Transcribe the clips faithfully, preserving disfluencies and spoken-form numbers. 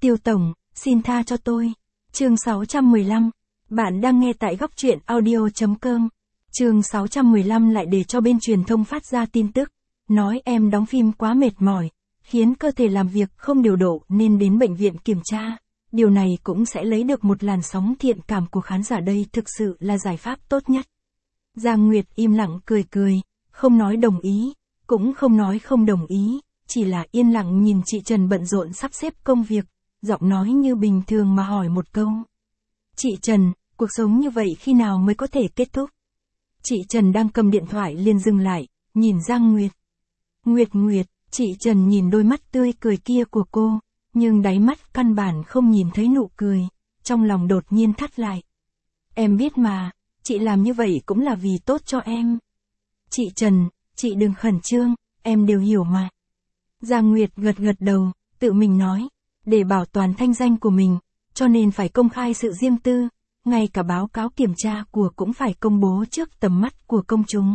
Tiêu Tổng, xin tha cho tôi. Chương sáu trăm mười lăm. Bạn đang nghe tại góc truyện audio.com. Chương sáu trăm mười lăm lại để cho bên truyền thông phát ra tin tức. Nói em đóng phim quá mệt mỏi, khiến cơ thể làm việc không điều độ nên đến bệnh viện kiểm tra. Điều này cũng sẽ lấy được một làn sóng thiện cảm của khán giả, đây thực sự là giải pháp tốt nhất. Giang Nguyệt im lặng cười cười, không nói đồng ý, cũng không nói không đồng ý, chỉ là yên lặng nhìn chị Trần bận rộn sắp xếp công việc, giọng nói như bình thường mà hỏi một câu. Chị Trần, cuộc sống như vậy khi nào mới có thể kết thúc? Chị Trần đang cầm điện thoại liền dừng lại, nhìn Giang Nguyệt. Nguyệt Nguyệt, chị Trần nhìn đôi mắt tươi cười kia của cô, nhưng đáy mắt căn bản không nhìn thấy nụ cười, trong lòng đột nhiên thắt lại. Em biết mà, chị làm như vậy cũng là vì tốt cho em. Chị Trần, chị đừng khẩn trương, em đều hiểu mà. Giang Nguyệt gật gật đầu, tự mình nói, để bảo toàn thanh danh của mình, cho nên phải công khai sự riêng tư, ngay cả báo cáo kiểm tra của cũng phải công bố trước tầm mắt của công chúng.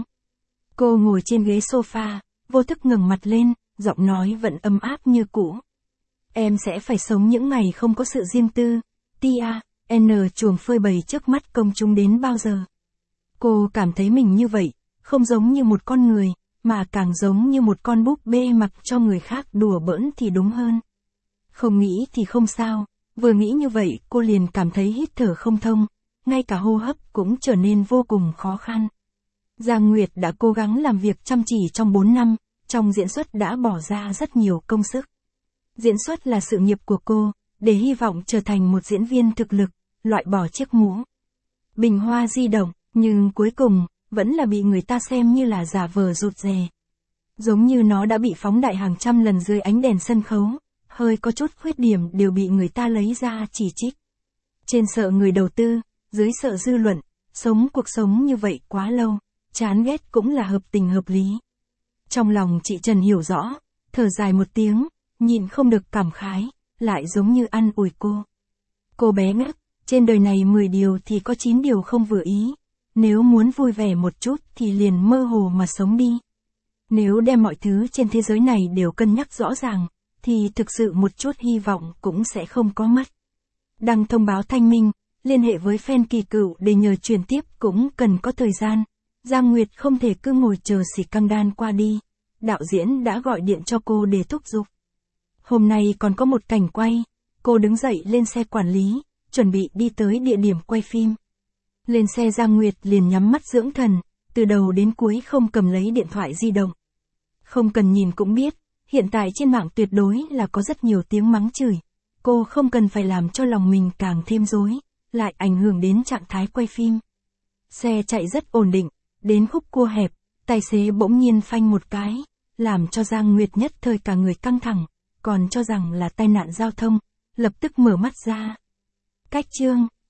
Cô ngồi trên ghế sofa, vô thức ngẩng mặt lên, giọng nói vẫn ấm áp như cũ. Em sẽ phải sống những ngày không có sự riêng tư, tia, n chuồng phơi bày trước mắt công chúng đến bao giờ. Cô cảm thấy mình như vậy, không giống như một con người, mà càng giống như một con búp bê mặc cho người khác đùa bỡn thì đúng hơn. Không nghĩ thì không sao, vừa nghĩ như vậy cô liền cảm thấy hít thở không thông, ngay cả hô hấp cũng trở nên vô cùng khó khăn. Giang Nguyệt đã cố gắng làm việc chăm chỉ trong bốn năm, trong diễn xuất đã bỏ ra rất nhiều công sức. Diễn xuất là sự nghiệp của cô, để hy vọng trở thành một diễn viên thực lực, loại bỏ chiếc mũ bình hoa di động, nhưng cuối cùng, vẫn là bị người ta xem như là giả vờ rụt rè. Giống như nó đã bị phóng đại hàng trăm lần dưới ánh đèn sân khấu, hơi có chút khuyết điểm đều bị người ta lấy ra chỉ trích. Trên sợ người đầu tư, dưới sợ dư luận, sống cuộc sống như vậy quá lâu, chán ghét cũng là hợp tình hợp lý. Trong lòng chị Trần hiểu rõ, thở dài một tiếng, nhịn không được cảm khái, lại giống như an ủi cô. Cô bé ngốc, trên đời này mười điều thì có chín điều không vừa ý. Nếu muốn vui vẻ một chút thì liền mơ hồ mà sống đi. Nếu đem mọi thứ trên thế giới này đều cân nhắc rõ ràng, thì thực sự một chút hy vọng cũng sẽ không có mất. Đăng thông báo thanh minh, liên hệ với fan kỳ cựu để nhờ truyền tiếp cũng cần có thời gian. Giang Nguyệt không thể cứ ngồi chờ xì căng đan qua đi. Đạo diễn đã gọi điện cho cô để thúc giục. Hôm nay còn có một cảnh quay, cô đứng dậy lên xe quản lý, chuẩn bị đi tới địa điểm quay phim. Lên xe Giang Nguyệt liền nhắm mắt dưỡng thần, từ đầu đến cuối không cầm lấy điện thoại di động. Không cần nhìn cũng biết, hiện tại trên mạng tuyệt đối là có rất nhiều tiếng mắng chửi. Cô không cần phải làm cho lòng mình càng thêm rối, lại ảnh hưởng đến trạng thái quay phim. Xe chạy rất ổn định, đến khúc cua hẹp, tài xế bỗng nhiên phanh một cái, làm cho Giang Nguyệt nhất thời cả người căng thẳng, còn cho rằng là tai nạn giao thông, lập tức mở mắt ra. Cách chương